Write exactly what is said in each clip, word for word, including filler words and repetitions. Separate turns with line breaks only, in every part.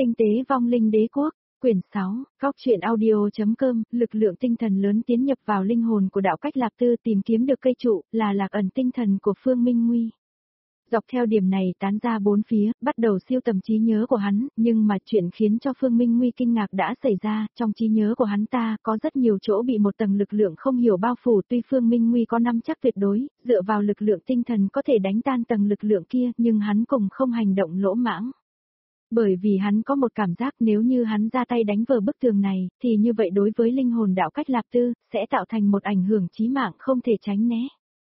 Tinh tế vong linh đế quốc, quyển sáu, góc truyện audio.com, lực lượng tinh thần lớn tiến nhập vào linh hồn của đạo cách Lạp Tư tìm kiếm được cây trụ, là lạc ẩn tinh thần của Phương Minh Nguy. Dọc theo điểm này tán ra bốn phía, bắt đầu siêu tầm trí nhớ của hắn, nhưng mà chuyện khiến cho Phương Minh Nguy kinh ngạc đã xảy ra, trong trí nhớ của hắn ta có rất nhiều chỗ bị một tầng lực lượng không hiểu bao phủ, tuy Phương Minh Nguy có nắm chắc tuyệt đối, dựa vào lực lượng tinh thần có thể đánh tan tầng lực lượng kia, nhưng hắn cũng không hành động lỗ mãng. Bởi vì hắn có một cảm giác nếu như hắn ra tay đánh vỡ bức tường này, thì như vậy đối với linh hồn đạo cách Lạp Tư, sẽ tạo thành một ảnh hưởng chí mạng không thể tránh né.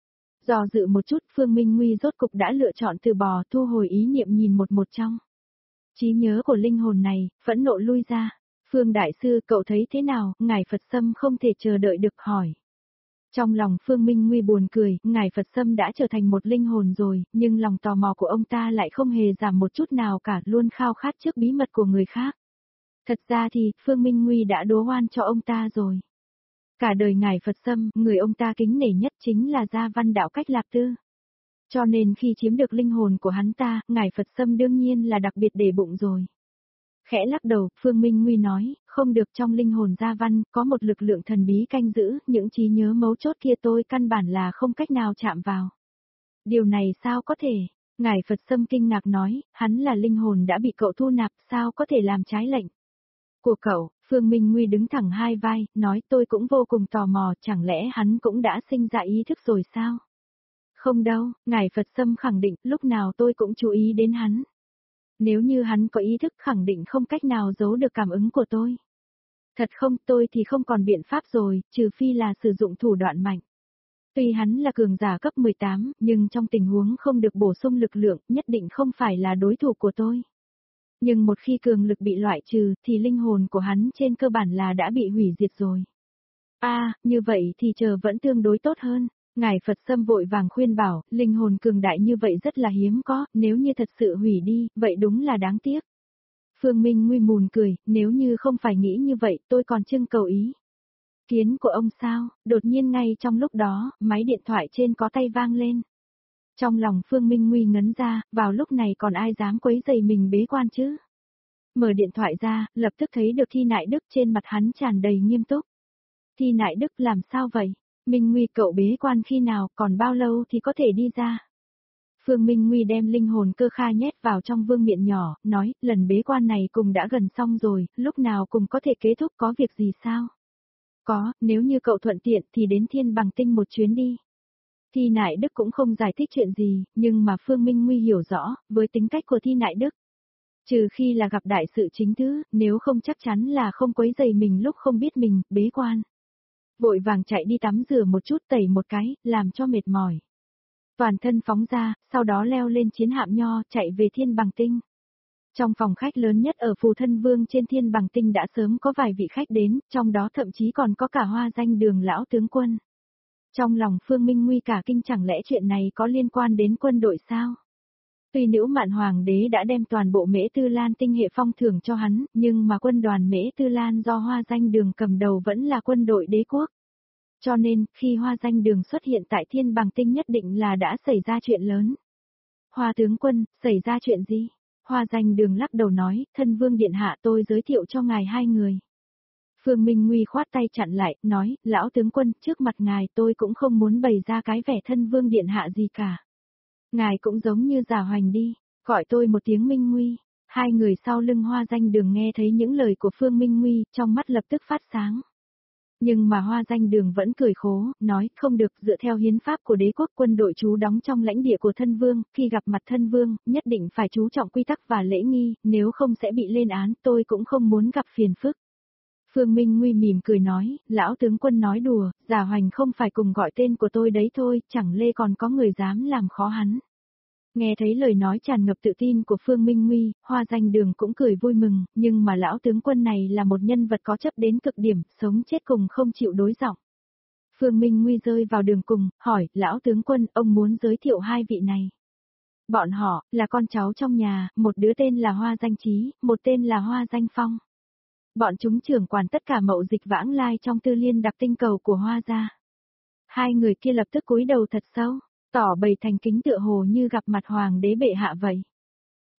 Do dự một chút, Phương Minh Nguy rốt cục đã lựa chọn từ bỏ, thu hồi ý niệm nhìn một một trong trí nhớ của linh hồn này, phẫn nộ lui ra. Phương Đại Sư, cậu thấy thế nào? Ngài Phật Sâm không thể chờ đợi được hỏi. Trong lòng Phương Minh Nguy buồn cười, Ngài Phật Sâm đã trở thành một linh hồn rồi, nhưng lòng tò mò của ông ta lại không hề giảm một chút nào cả, luôn khao khát trước bí mật của người khác. Thật ra thì, Phương Minh Nguy đã đố oan cho ông ta rồi. Cả đời Ngài Phật Sâm, người ông ta kính nể nhất chính là Gia Văn đạo cách Lạp Tư. Cho nên khi chiếm được linh hồn của hắn ta, Ngài Phật Sâm đương nhiên là đặc biệt để bụng rồi. Khẽ lắc đầu, Phương Minh Nguy nói, không được, trong linh hồn Gia Văn, có một lực lượng thần bí canh giữ, những trí nhớ mấu chốt kia tôi căn bản là không cách nào chạm vào. Điều này sao có thể? Ngài Phật Sâm kinh ngạc nói, hắn là linh hồn đã bị cậu thu nạp, sao có thể làm trái lệnh của cậu? Phương Minh Nguy đứng thẳng hai vai, nói tôi cũng vô cùng tò mò, chẳng lẽ hắn cũng đã sinh ra ý thức rồi sao? Không đâu, Ngài Phật Sâm khẳng định, lúc nào tôi cũng chú ý đến hắn. Nếu như hắn có ý thức khẳng định không cách nào giấu được cảm ứng của tôi. Thật không, tôi thì không còn biện pháp rồi, trừ phi là sử dụng thủ đoạn mạnh. Tuy hắn là cường giả cấp mười tám, nhưng trong tình huống không được bổ sung lực lượng, nhất định không phải là đối thủ của tôi. Nhưng một khi cường lực bị loại trừ, thì linh hồn của hắn trên cơ bản là đã bị hủy diệt rồi. A, à, như vậy thì chờ vẫn tương đối tốt hơn. Ngài Phật Sâm vội vàng khuyên bảo, linh hồn cường đại như vậy rất là hiếm có, nếu như thật sự hủy đi, vậy đúng là đáng tiếc. Phương Minh Nguy mùn cười, nếu như không phải nghĩ như vậy, tôi còn trưng cầu ý kiến của ông sao? Đột nhiên ngay trong lúc đó, máy điện thoại trên có tay vang lên. Trong lòng Phương Minh Nguy ngấn ra, vào lúc này còn ai dám quấy rầy mình bế quan chứ? Mở điện thoại ra, lập tức thấy được Thi Nại Đức, trên mặt hắn tràn đầy nghiêm túc. Thi Nại Đức, làm sao vậy? Minh Nguy, cậu bế quan khi nào, còn bao lâu thì có thể đi ra? Phương Minh Nguy đem linh hồn cơ kha nhét vào trong vương miện nhỏ, nói, lần bế quan này cùng đã gần xong rồi, lúc nào cùng có thể kết thúc, có việc gì sao? Có, nếu như cậu thuận tiện thì đến Thiên Bằng Tinh một chuyến đi. Thi Nại Đức cũng không giải thích chuyện gì, nhưng mà Phương Minh Nguy hiểu rõ, với tính cách của Thi Nại Đức. Trừ khi là gặp đại sự chính thứ, nếu không chắc chắn là không quấy rầy mình lúc không biết mình, bế quan. Vội vàng chạy đi tắm rửa một chút, tẩy một cái, làm cho mệt mỏi. Toàn thân phóng ra, sau đó leo lên chiến hạm nho, chạy về Thiên Bằng Tinh. Trong phòng khách lớn nhất ở Phù Thân Vương trên Thiên Bằng Tinh đã sớm có vài vị khách đến, trong đó thậm chí còn có cả Hoa Danh Đường lão tướng quân. Trong lòng Phương Minh Nguy cả kinh, chẳng lẽ chuyện này có liên quan đến quân đội sao? Tuy Nữ Mạn Hoàng đế đã đem toàn bộ Mễ Tư Lan tinh hệ phong thưởng cho hắn, nhưng mà quân đoàn Mễ Tư Lan do Hoa Danh Đường cầm đầu vẫn là quân đội đế quốc. Cho nên, khi Hoa Danh Đường xuất hiện tại Thiên Bằng Tinh nhất định là đã xảy ra chuyện lớn. Hoa tướng quân, xảy ra chuyện gì? Hoa Danh Đường lắc đầu nói, Thân Vương điện hạ, tôi giới thiệu cho ngài hai người. Phương Minh Nguy khoát tay chặn lại, nói, lão tướng quân, trước mặt ngài tôi cũng không muốn bày ra cái vẻ Thân Vương điện hạ gì cả. Ngài cũng giống như Giả Hoành đi, gọi tôi một tiếng Minh Nguy. Hai người sau lưng Hoa Danh Đường nghe thấy những lời của Phương Minh Nguy, trong mắt lập tức phát sáng. Nhưng mà Hoa Danh Đường vẫn cười khố, nói, không được, dựa theo hiến pháp của đế quốc, quân đội trú đóng trong lãnh địa của Thân Vương, khi gặp mặt Thân Vương, nhất định phải chú trọng quy tắc và lễ nghi, nếu không sẽ bị lên án, tôi cũng không muốn gặp phiền phức. Phương Minh Nguy mỉm cười nói, lão tướng quân nói đùa, Giả Hoành không phải cùng gọi tên của tôi đấy thôi, chẳng lẽ còn có người dám làm khó hắn. Nghe thấy lời nói tràn ngập tự tin của Phương Minh Nguy, Hoa Danh Đường cũng cười vui mừng, nhưng mà lão tướng quân này là một nhân vật có chấp đến cực điểm, sống chết cùng không chịu đối giọng. Phương Minh Nguy rơi vào đường cùng, hỏi, lão tướng quân, ông muốn giới thiệu hai vị này. Bọn họ, là con cháu trong nhà, một đứa tên là Hoa Danh Trí, một tên là Hoa Danh Phong. Bọn chúng trưởng quản tất cả mậu dịch vãng lai trong tư liên đặc tinh cầu của Hoa gia. Hai người kia lập tức cúi đầu thật sâu, tỏ bày thành kính tựa hồ như gặp mặt hoàng đế bệ hạ vậy.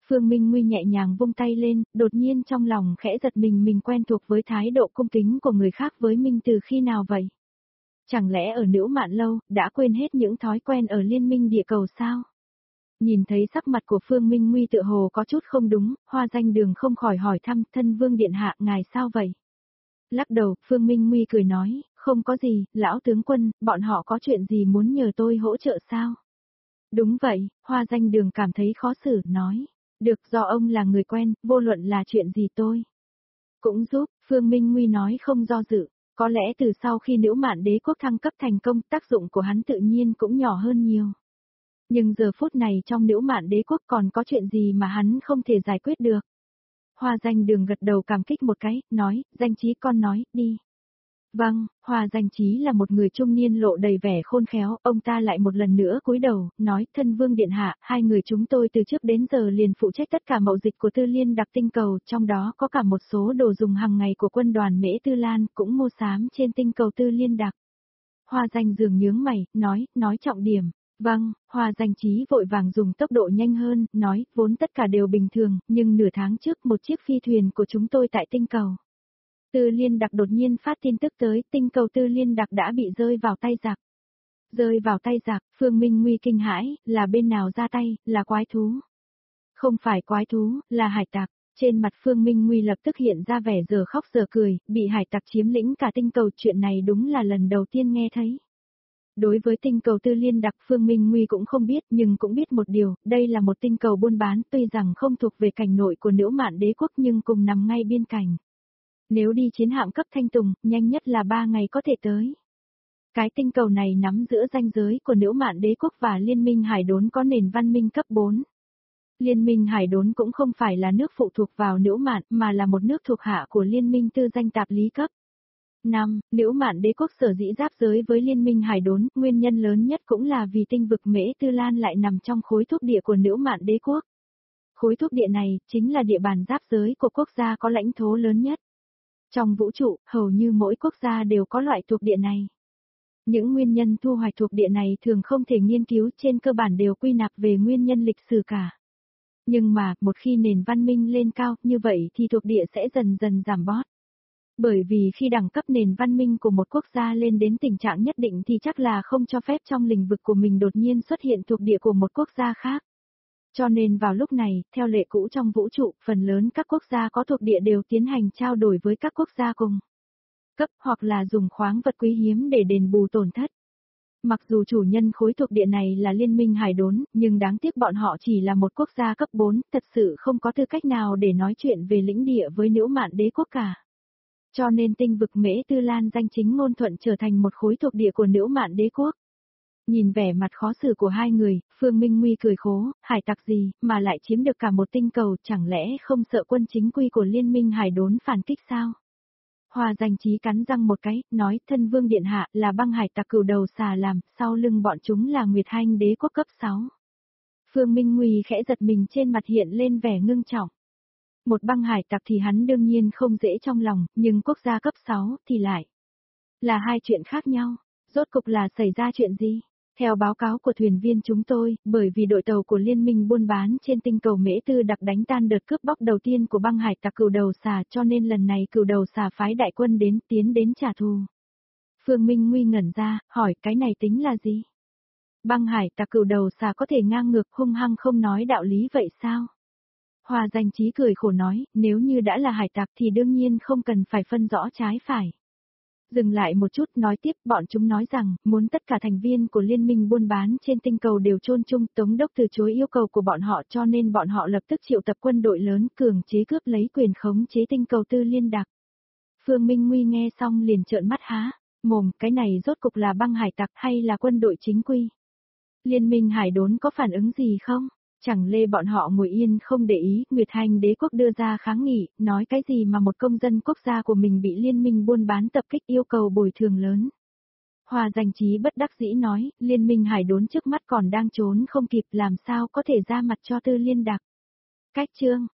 Phương Minh Nguy nhẹ nhàng vung tay lên, đột nhiên trong lòng khẽ giật mình mình quen thuộc với thái độ cung kính của người khác với mình từ khi nào vậy? Chẳng lẽ ở Nữu Mạn Lâu, đã quên hết những thói quen ở liên minh địa cầu sao? Nhìn thấy sắc mặt của Phương Minh Nguy tựa hồ có chút không đúng, Hoa Danh Đường không khỏi hỏi thăm thân vương điện hạ ngài sao vậy? Lắc đầu, Phương Minh Nguy cười nói, không có gì, lão tướng quân, bọn họ có chuyện gì muốn nhờ tôi hỗ trợ sao? Đúng vậy, Hoa Danh Đường cảm thấy khó xử, nói, được do ông là người quen, vô luận là chuyện gì tôi cũng giúp, Phương Minh Nguy nói không do dự. Có lẽ từ sau khi Nữu Mạn Đế quốc thăng cấp thành công, tác dụng của hắn tự nhiên cũng nhỏ hơn nhiều. Nhưng giờ phút này trong Nữu Mạn Đế quốc còn có chuyện gì mà hắn không thể giải quyết được. Hoa Danh Đường gật đầu cảm kích một cái, nói, Danh Chí con nói, đi. Vâng, Hoa Danh Chí là một người trung niên lộ đầy vẻ khôn khéo, ông ta lại một lần nữa cúi đầu, nói, thân vương điện hạ, hai người chúng tôi từ trước đến giờ liền phụ trách tất cả mậu dịch của Tư Liên Đặc tinh cầu, trong đó có cả một số đồ dùng hàng ngày của quân đoàn Mễ Tư Lan, cũng mua sắm trên tinh cầu Tư Liên Đặc. Hoa Danh dường nhướng mày, nói, nói trọng điểm. Vâng, Hoa Danh Chí vội vàng dùng tốc độ nhanh hơn, nói, vốn tất cả đều bình thường, nhưng nửa tháng trước một chiếc phi thuyền của chúng tôi tại tinh cầu Tư Liên Đặc đột nhiên phát tin tức tới, tinh cầu Tư Liên Đặc đã bị rơi vào tay giặc. Rơi vào tay giặc, Phương Minh Nguy kinh hãi, là bên nào ra tay, là quái thú. Không phải quái thú, là hải tặc. Trên mặt Phương Minh Nguy lập tức hiện ra vẻ giờ khóc giờ cười, bị hải tặc chiếm lĩnh cả tinh cầu, chuyện này đúng là lần đầu tiên nghe thấy. Đối với tinh cầu Tư Liên Đặc Phương Minh Nguy cũng không biết nhưng cũng biết một điều, đây là một tinh cầu buôn bán tuy rằng không thuộc về cảnh nội của Nữu Mạn Đế quốc nhưng cùng nằm ngay biên cảnh. Nếu đi chiến hạm cấp Thanh Tùng, nhanh nhất là ba ngày có thể tới. Cái tinh cầu này nắm giữa ranh giới của Nữu Mạn Đế quốc và Liên minh Hải Đốn có nền văn minh cấp bốn. Liên minh Hải Đốn cũng không phải là nước phụ thuộc vào Nữu Mạn mà là một nước thuộc hạ của Liên minh tư danh tạp lý cấp. năm. Nữu Mạn Đế quốc sở dĩ giáp giới với Liên minh Hải Đốn, nguyên nhân lớn nhất cũng là vì tinh vực Mễ Tư Lan lại nằm trong khối thuộc địa của Nữu Mạn Đế quốc. Khối thuộc địa này chính là địa bàn giáp giới của quốc gia có lãnh thổ lớn nhất. Trong vũ trụ, hầu như mỗi quốc gia đều có loại thuộc địa này. Những nguyên nhân thu hoạch thuộc địa này thường không thể nghiên cứu, trên cơ bản đều quy nạp về nguyên nhân lịch sử cả. Nhưng mà, một khi nền văn minh lên cao, như vậy thì thuộc địa sẽ dần dần giảm bớt. Bởi vì khi đẳng cấp nền văn minh của một quốc gia lên đến tình trạng nhất định thì chắc là không cho phép trong lĩnh vực của mình đột nhiên xuất hiện thuộc địa của một quốc gia khác. Cho nên vào lúc này, theo lệ cũ trong vũ trụ, phần lớn các quốc gia có thuộc địa đều tiến hành trao đổi với các quốc gia cùng cấp hoặc là dùng khoáng vật quý hiếm để đền bù tổn thất. Mặc dù chủ nhân khối thuộc địa này là Liên minh Hải Đốn, nhưng đáng tiếc bọn họ chỉ là một quốc gia cấp bốn, thật sự không có tư cách nào để nói chuyện về lĩnh địa với Nữu Mạn Đế quốc cả. Cho nên tinh vực Mễ Tư Lan danh chính ngôn thuận trở thành một khối thuộc địa của Nữu Mạn Đế quốc. Nhìn vẻ mặt khó xử của hai người, Phương Minh Nguy cười khố, hải tặc gì, mà lại chiếm được cả một tinh cầu, chẳng lẽ không sợ quân chính quy của Liên minh Hải Đốn phản kích sao? Hoa Danh Chí cắn răng một cái, nói, thân vương điện hạ là băng hải tặc cừu đầu xà làm, sau lưng bọn chúng là Nguyệt Hanh Đế quốc cấp sáu. Phương Minh Nguy khẽ giật mình, trên mặt hiện lên vẻ ngưng trọng. Một băng hải tặc thì hắn đương nhiên không dễ trong lòng, nhưng quốc gia cấp sáu thì lại là hai chuyện khác nhau. Rốt cục là xảy ra chuyện gì? Theo báo cáo của thuyền viên chúng tôi, bởi vì đội tàu của Liên minh buôn bán trên tinh cầu Mễ Tư Đặc đánh tan đợt cướp bóc đầu tiên của băng hải tặc cừu đầu xà, cho nên lần này cừu đầu xà phái đại quân đến tiến đến trả thù. Phương Minh Nguy ngẩn ra, hỏi cái này tính là gì? Băng hải tặc cừu đầu xà có thể ngang ngược hung hăng không nói đạo lý vậy sao? Hoa Danh Chí cười khổ nói, nếu như đã là hải tặc thì đương nhiên không cần phải phân rõ trái phải. Dừng lại một chút nói tiếp, bọn chúng nói rằng, muốn tất cả thành viên của liên minh buôn bán trên tinh cầu đều chôn chung, Tống đốc từ chối yêu cầu của bọn họ cho nên bọn họ lập tức triệu tập quân đội lớn cường chế cướp lấy quyền khống chế tinh cầu Tư Liên Đặc. Phương Minh Nguy nghe xong liền trợn mắt há, mồm, cái này rốt cục là băng hải tặc hay là quân đội chính quy? Liên minh Hải Đốn có phản ứng gì không? Chẳng lẽ bọn họ ngồi yên không để ý, Nguyệt Hành Đế quốc đưa ra kháng nghị, nói cái gì mà một công dân quốc gia của mình bị liên minh buôn bán tập kích yêu cầu bồi thường lớn. Hoa Danh Chí bất đắc dĩ nói, liên minh Hải Đốn trước mắt còn đang trốn không kịp làm sao có thể ra mặt cho Tư Liên Đặc. Cách chương